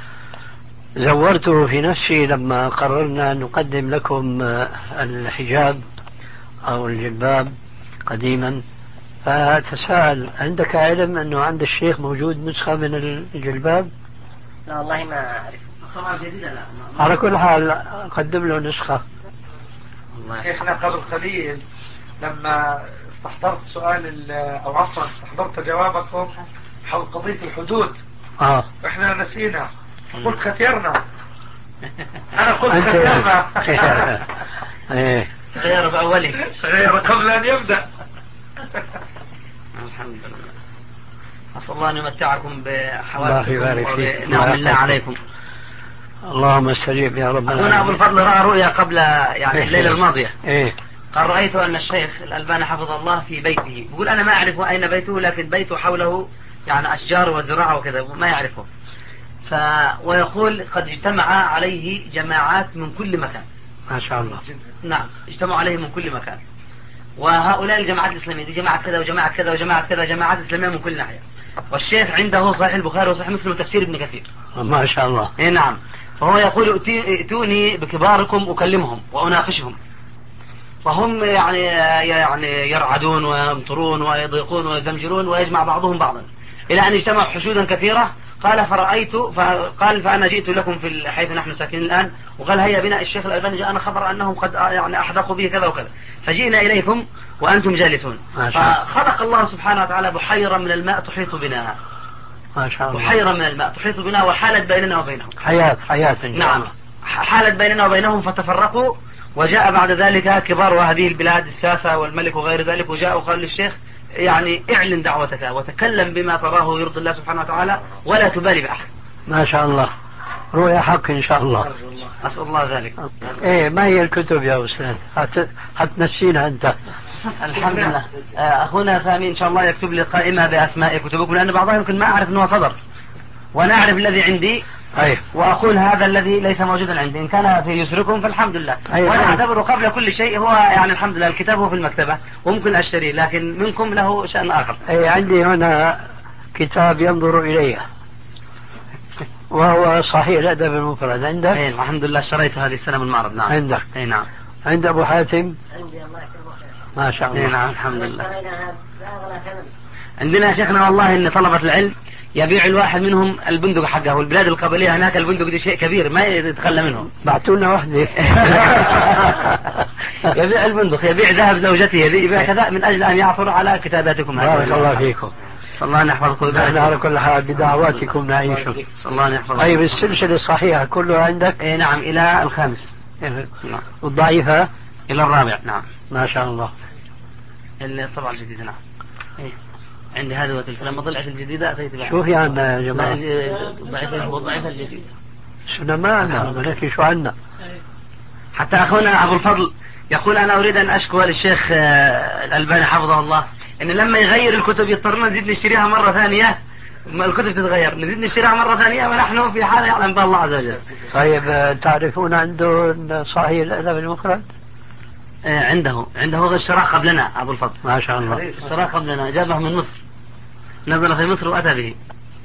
زورته في نفسي لما قررنا أن نقدم لكم الحجاب أو الجلباب قديما، فتساءل عندك علم أنه عند الشيخ موجود نسخة من الجلباب؟ لا والله ما أعرف. على كل حال قدم له نسخة. شيخنا قبل قليل لما استحضرت سؤال او عفوا استحضرت جوابكم حول قضية الحدود اه احنا نسينا قلت ختيرنا. انا قلت ختيرنا. ايه غير بأولي غير قبل ان يبدأ. الحمد لله. أسأل الله أن يمتعكم بحوادثكم وبنعم الله عليكم. اللهم استجيب يا رب. أخونا أبو الفضل رأى رؤيا قبل يعني الليلة الماضية. إيه؟ قال رأيت أن الشيخ الألباني حفظ الله في بيته، يقول أنا ما أعرف أين بيته، لكن بيته حوله يعني أشجار وزراعة وكذا ما يعرفه. ف... ويقول قد اجتمع عليه جماعات من كل مكان. ما شاء الله. نعم اجتمعوا عليه من كل مكان. وهؤلاء الجماعات الإسلامية دي جماعة كذا وجماعة كذا وجماعة كذا، جماعات إسلامية من كل ناحية. والشيخ عنده صحيح البخاري وصحيح مسلم وتفسير ابن كثير. ما شاء الله. إيه نعم. فهو يقول ائتوني بكباركم أكلمهم وأناقشهم، فهم يعني يعني يرعدون ويمطرون ويضيقون ويزمجرون ويجمع بعضهم بعضا إلى أن اجتمعوا حشودا كثيرة. قال فرأيت فقال فأنا جئت لكم في حيث نحن ساكنين الآن، وقال هيا بنا الشيخ الألباني جاءنا خبر أنهم قد يعني أحدقوا به كذا وكذا، فجئنا إليكم وأنتم جالسون. فخلق الله سبحانه وتعالى بحيرة من الماء تحيط بنا. ما شاء الله. بحيرة من الماء تحيط بنا وحالت بيننا وبينهم. حياة حياة. نعم حالت بيننا وبينهم فتفرقوا، وجاء بعد ذلك كبار هذه البلاد الساسة والملك وغير ذلك، وجاء وقال للشيخ يعني اعلن دعوتك وتكلم بما تراه يرضي الله سبحانه وتعالى ولا تبالي بأحد. ما شاء الله. رؤيا حق إن شاء الله. أسأل الله ذلك. إيه ما هي الكتب يا أستاذ؟ حتنسينا أنت. الحمد لله. أخونا سامي إن شاء الله يكتب لي قائمة بأسماء كتبكم، لأن بعضها يمكن ما أعرف أنه صدر، وأنا أعرف الذي عندي. أيه. وأقول هذا الذي ليس موجودا عندي، إن كان في يسركم فالحمد لله. أيه. وأنا أعتبره قبل كل شيء هو يعني الحمد لله الكتاب هو في المكتبة وممكن أشتريه، لكن منكم له شأن آخر. أي عندي هنا كتاب ينظر إليه وهو صحيح الأدب المفرد. عندك؟ أيه الحمد لله اشتريته هذه السنة من المعرض. نعم. عندك؟ أي نعم. عند أبو حاتم؟ عندي الله يكرمك. ما شاء الله. أي نعم الحمد لله. عندنا شيخنا والله إن طلبة العلم يبيع الواحد منهم البندق حقه، والبلاد القبلية هناك البندق دي شيء كبير ما يتخلى منه. بعتونا وحدة. يبيع البندق، يبيع ذهب زوجته، يبيع كذا من أجل أن يعثر على كتاباتكم. بارك الله فيكم. صلى الله أن يحفظكم. نحن على كل حال بدعواتكم نعيش. صلى الله أن يحفظكم. طيب السلسلة الصحيحة كلها عندك؟ إيه نعم إلى الخامس. نعم. والضعيفة إلى الرابع. نعم. ما شاء الله. الطبعة الجديدة. نعم. إيه. عندي هذا وتلك لما طلعت الجديدة أتيت بها. شو في عنا يا جماعة؟ الضعيفة والضعيفة الجديدة. شو ما عنا ولكن شو عنا؟ حتى أخونا أبو الفضل يقول أنا أريد أن أشكو للشيخ الألباني حفظه الله إن لما يغير الكتب يضطرنا نزيد نشتريها مرة ثانية، الكتب تتغير نزيد نشتريها مرة ثانية ونحن في حالة يعلم بها الله عز وجل. طيب تعرفون عنده صحيح الأدب المفرد؟ عنده عنده اشتراه قبلنا أبو الفضل. ما شاء الله. اشتراه قبلنا جابه من مصر، نزل في مصر وأتى به.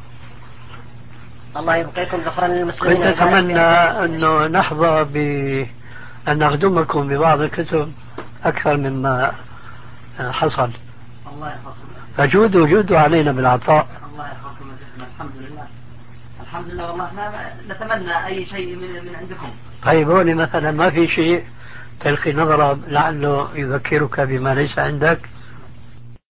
الله يبقيكم ذخرا للمسلمين. كنت أتمنى أنه نحظى بأن نخدمكم ببعض الكتب أكثر مما حصل. الله يحفظكم. فجودوا جودوا علينا بالعطاء. الله يحفظكم. الحمد لله. الحمد لله والله ما نتمنى أي شيء من من عندكم. طيب هون مثلا ما في شيء تلقي نظرة لعله يذكرك بما ليس عندك؟